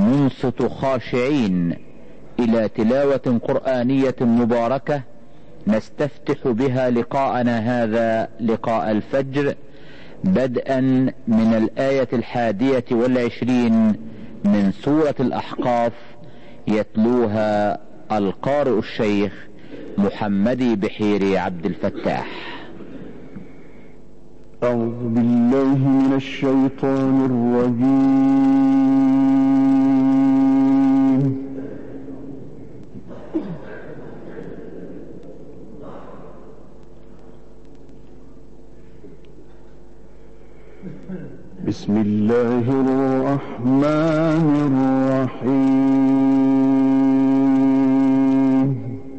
ننصت خاشعين إلى تلاوة قرآنية مباركة نستفتح بها لقاءنا هذا لقاء الفجر، بدءا من الآية 21 من سورة الأحقاف، يتلوها القارئ الشيخ محمدي بحيري عبد الفتاح. أعوذ بالله من الشيطان الرجيم. بسم الله الرحمن الرحيم.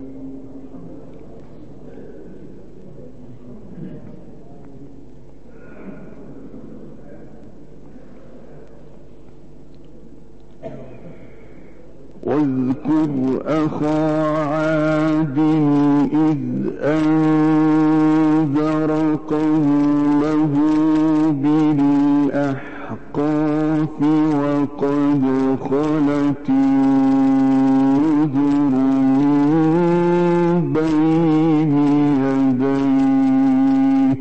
واذكر أخا عاد إذ أنذر قومه بالأحقاف وقد خلت النذر من بين يديه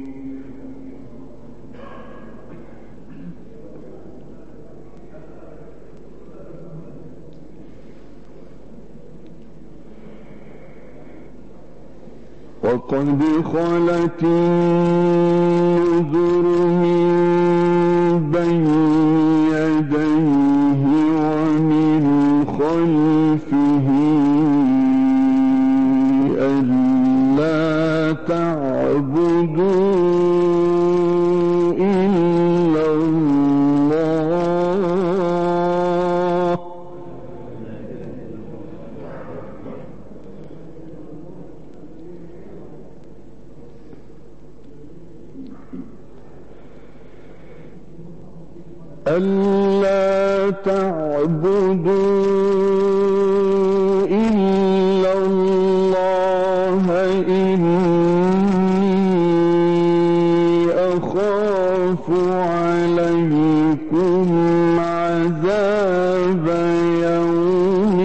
ومن خلفه ألا تعبدوا إلا الله إني أخاف عليكم عذاب يوم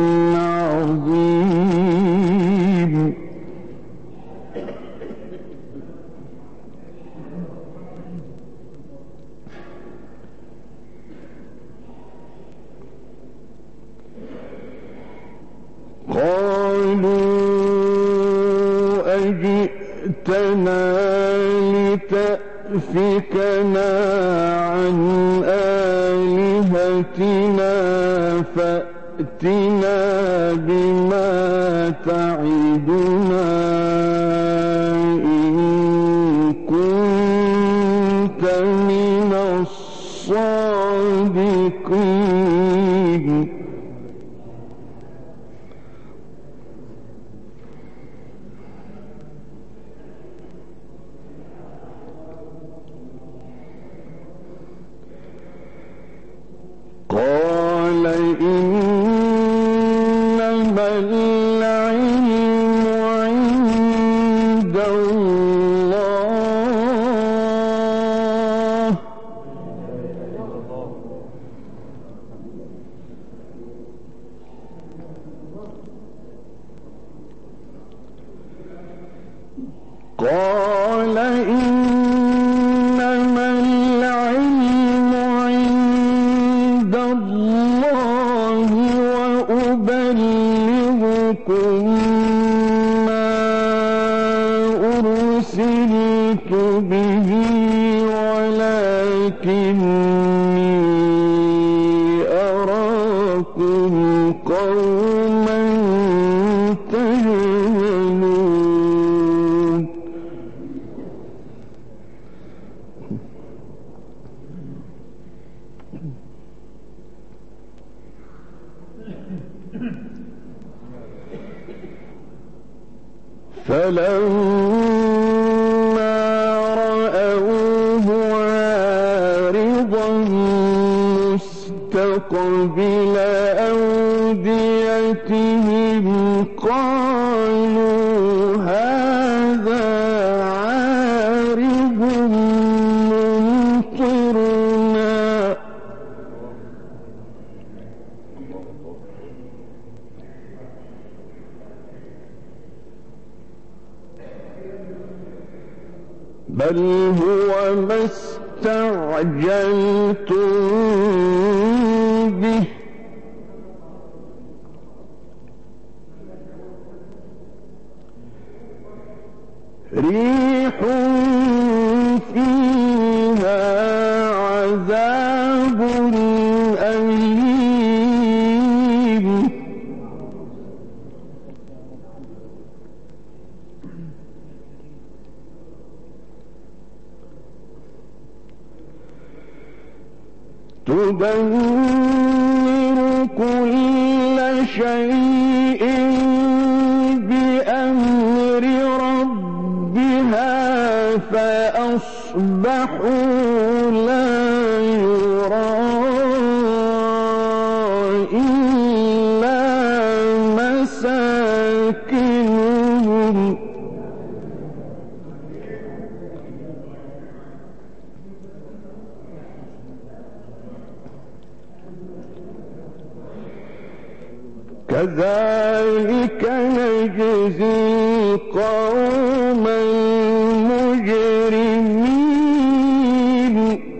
عظيم. قالوا أجئتنا لتأفكنا عن آلهتنا فأتنا بما تعدنا إن كنت من الصادقين. قال إنما العلم عند الله قال إنما العلم عند الله وأبلغكم ما أرسلت به ولكني أراكم قوما تجهلون. فلما رأوه عارضا مستقبل أوديتهم قالوا هذا عارض ممطرنا بل هو ما استعجلتم به ريح فيها عذاب أليم تدمر كل شيء بأمر ربها فأصبحوا لا يرى إلا مساكنهم كذلك نجزي القوم المجرمين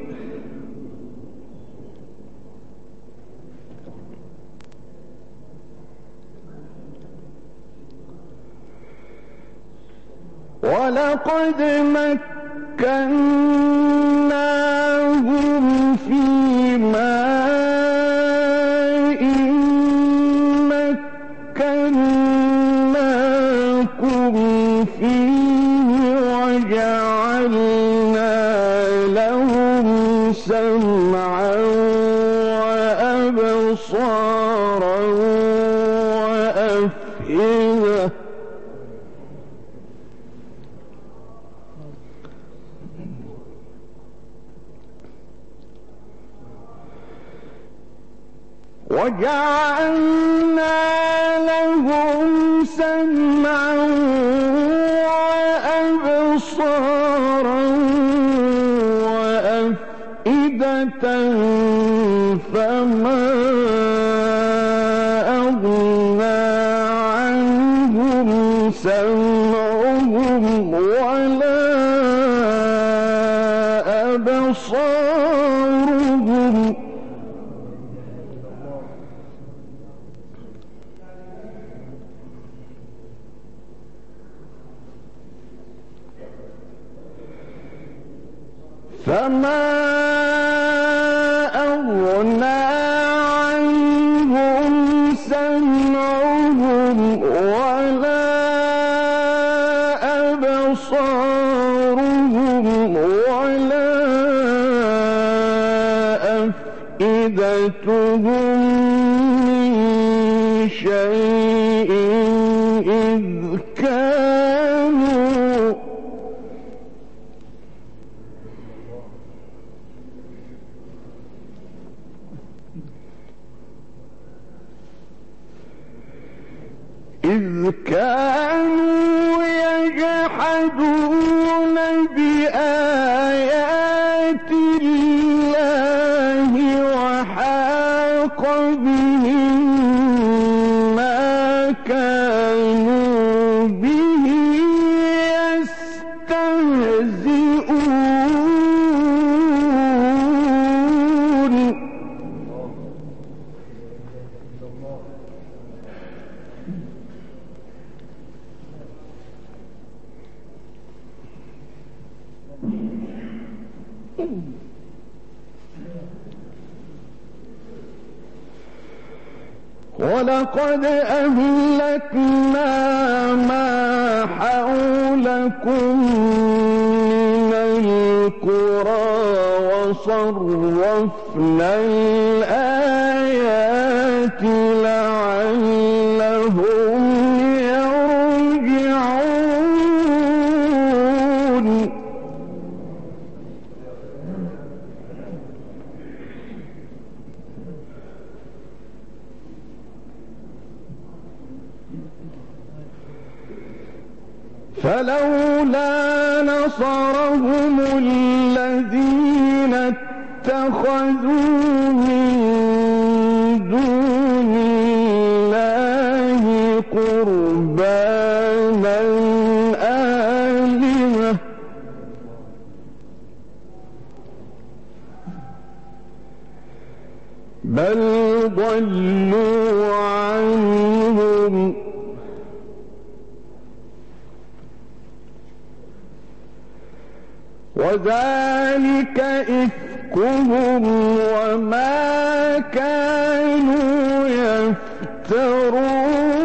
ولقد مكناهم في ماء مكناكم فيه وجعلنا لهم سمعا وأبصارا وأفئدة وجعلنا لهم سمعا وأبصارا وأفئدة فما أغنى عنهم سمعهم ولا أبصارهم فما أغنى عنهم سمعهم ولا أبصارهم ولا أفئدتهم من شيء إذ كانوا يجحدون بآيات الله وحاق بهم ما كانوا به يستهزئون ولقد أهلكنا ما حولكم من القرى وصرفنا الآيات لعلهم يرجعون فلولا نصرهم الذين اتخذوا من دون الله قربانا آلهة بل ضلوا عنهم وذلك إفكهم وما كانوا يفترون.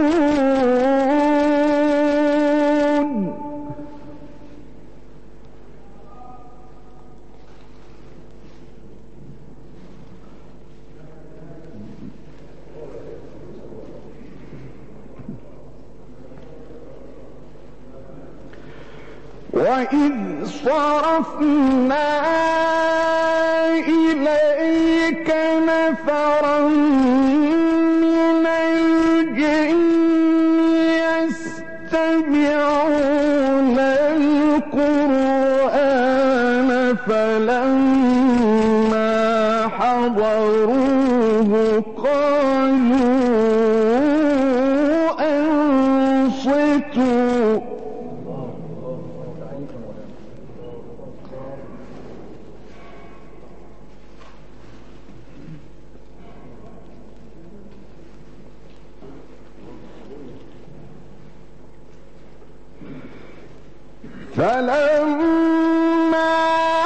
وإذ صرفنا إليك نفرا من الجن يستمعون القرآن فلما حضروه قالوا أنصتوا فلما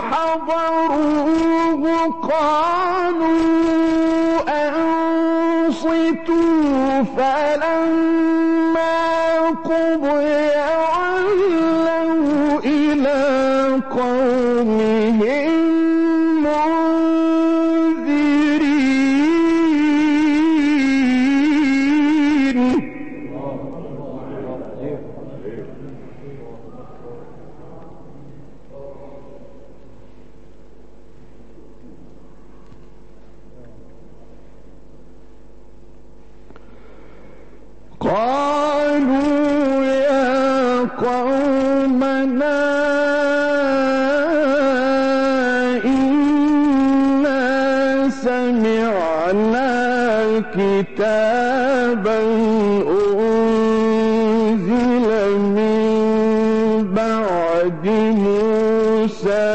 حضروه قالوا أنصتوا فلما قضي ولوا إلى قومهم قالوا يا قومنا إنا سمعنا كتابا أنزل من بعد موسى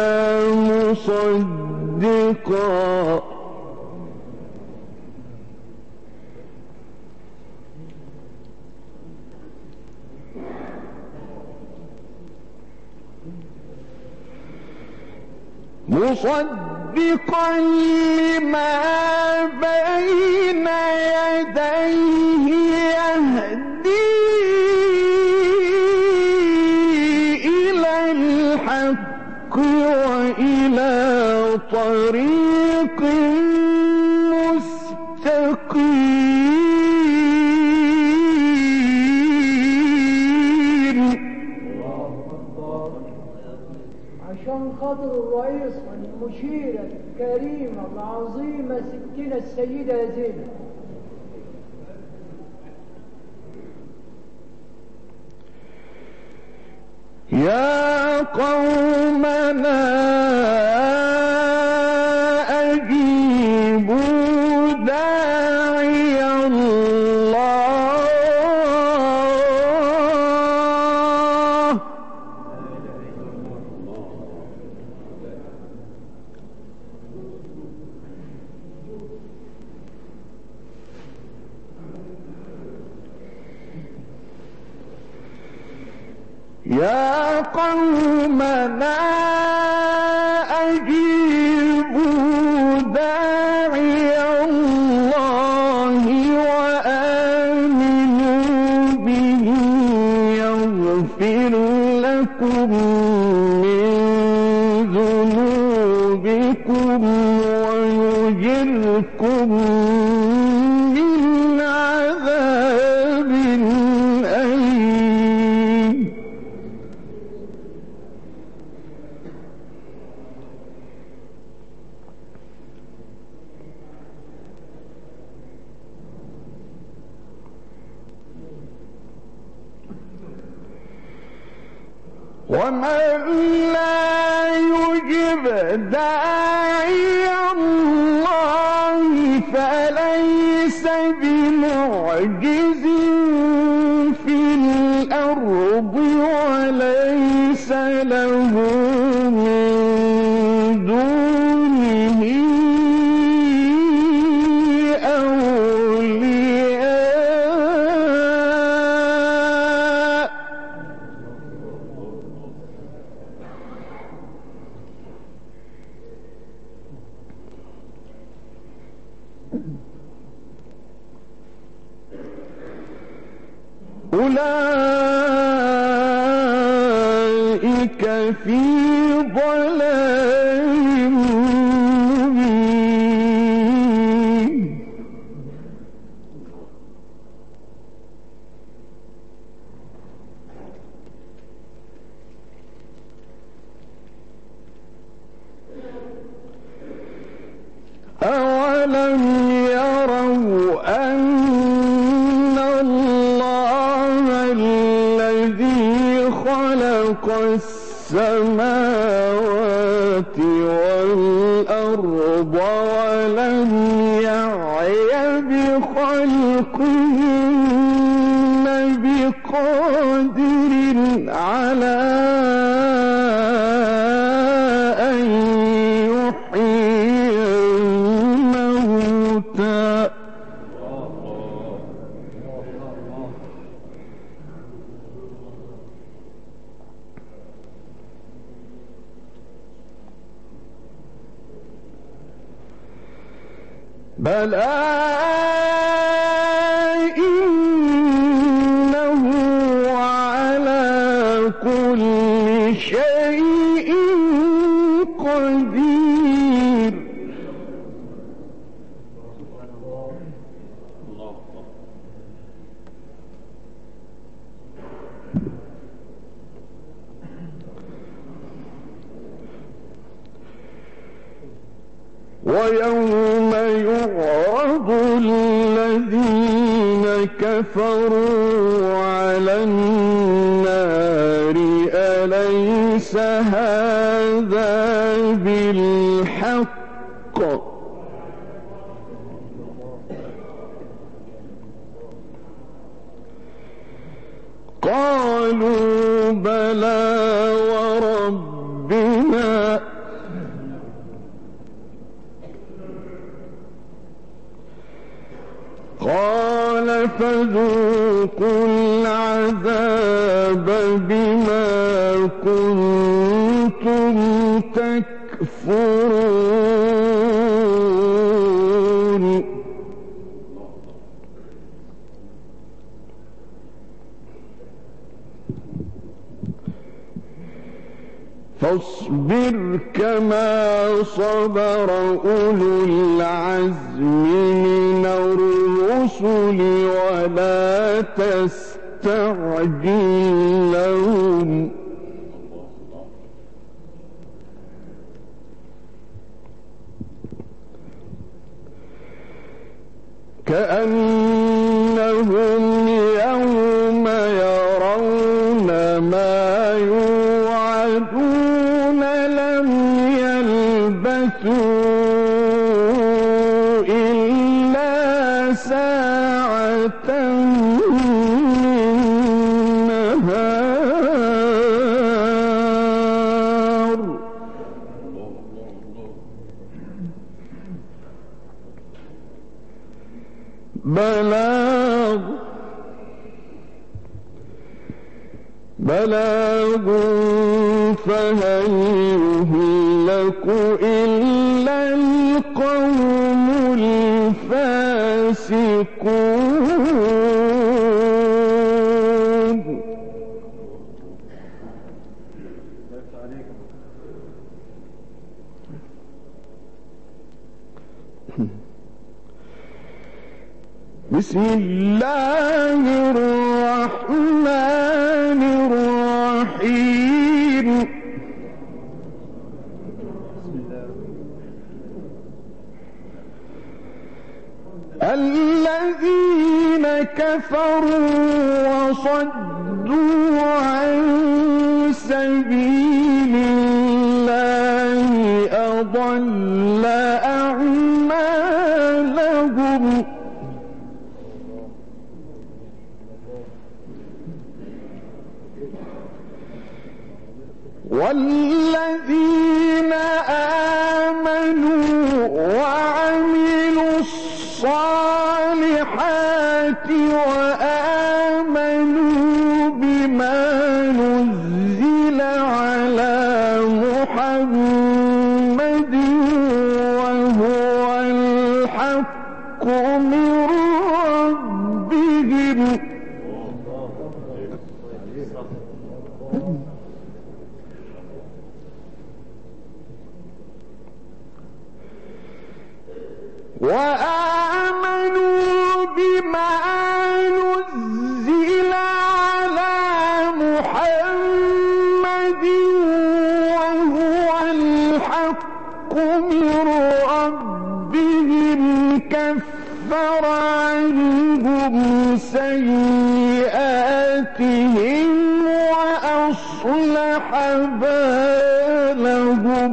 مصدقا لما بين يديه يهدي إلى الحق وإلى طريق مستقيم. عشان خاطر الرئيس المشيرة الكريمة العظيمة ستنا السيدة زينب يا قومنا أجيبوا داعي الله يا قومنا أجيبوا داعي الله وآمنوا به يغفر لكم من ذنوبكم ويجركم من عذاب أليم. ومن لا يجب داعي الله فليس بمعجز في الأرض وليس له من دونه أولئك في ضلال مبين. أولم يروا أن الله الذي خلق السماوات والأرض ولم يعي بخلقهن بقادر على أن يحيي الموتى بلى إنه على كل شيء قدير. ويوم يعرض الذين كفروا على النار أليس هذا بالحق قالوا بلى وربنا قال فذوقوا العذاب بما كنتم تكفرون. فاصبر كما صبر أولو العزم من الرسل ولا تستعجل لهم كأنهم يوم يرون ما يوعدون لم يلبثوا إلا ساعة من نهار بلاغ فهل يهلك إلا القوم الفاسقون. بسم الله الرحمن الرحيم. الذين كفروا وصدوا عن سبيل الله أضل أعمالهم والذين آمنوا وعملوا الصالحات وآمنوا بما نزل على محمد وهو الحق من ربهم وآمنوا بما نزل على محمد وهو الحق من ربهم كفر عنهم سيئاتهم وأصلح بالهم.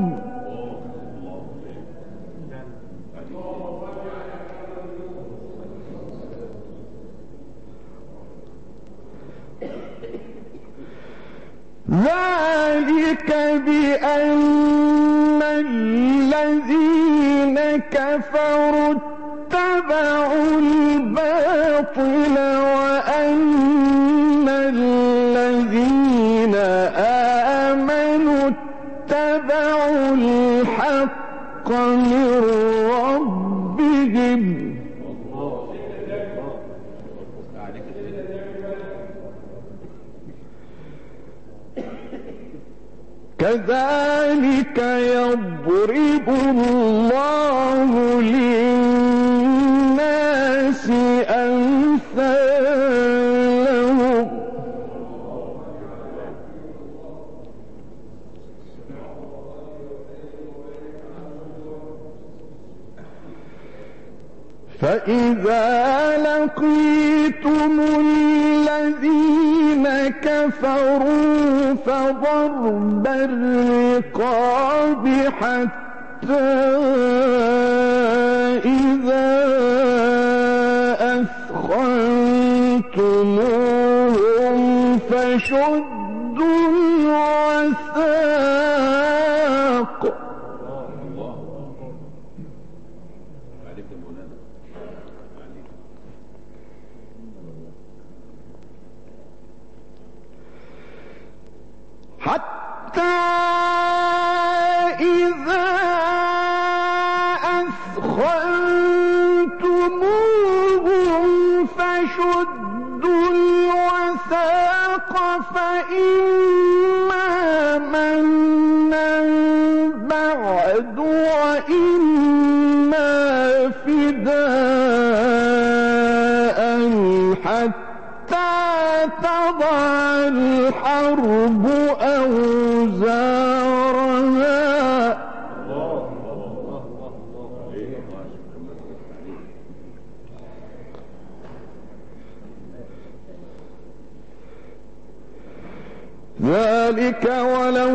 ذلك بأن الذين كفروا اتبعوا الباطل وأن الذين آمنوا اتبعوا الحق من ربهم. كذلك يضرب الله للناس أمثالهم. فإذا لقيتم الذين كفروا فضرب الرقاب حتى إذا أثخنتموهم فشدوا الوثاق. حتى إذا أثخنتموهم فشدوا الوثاق فإما منا بعد وإما فداء حتى تضع الحرب أوزارها. ذلك ولو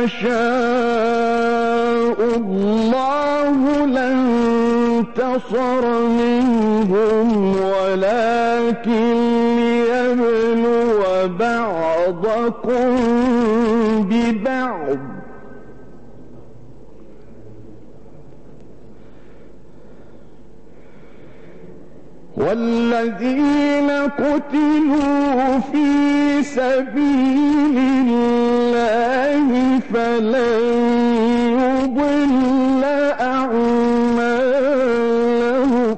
يشاء الله لانتصر منهم ولكن ليبلو بعضكم ببعض. والذين قتلوا في سبيل الله فلن يضل أعمالهم.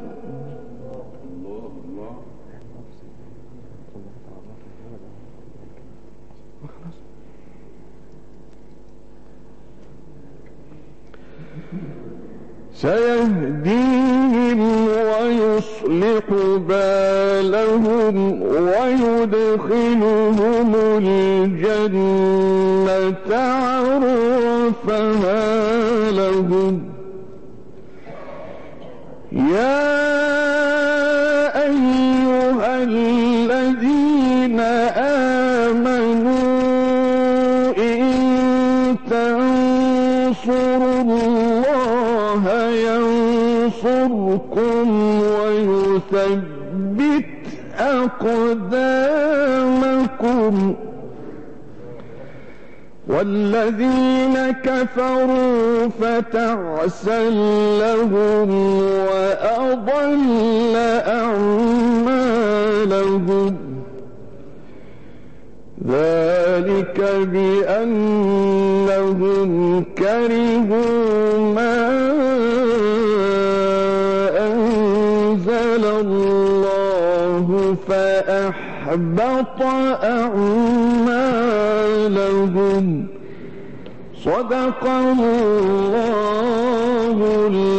سيهديهم ويصلح بالهم ويدخلهم الجنة عرفها لهم. يا أيها الذين آمنوا إن تنصروا الله ينصركم ويثبت أقدامكم. والذين كفروا فتعسا لهم وأضل أعمالهم. ذلك بأنهم كرهوا ما أنزل الله فأحبط أعمالهم. صدق الله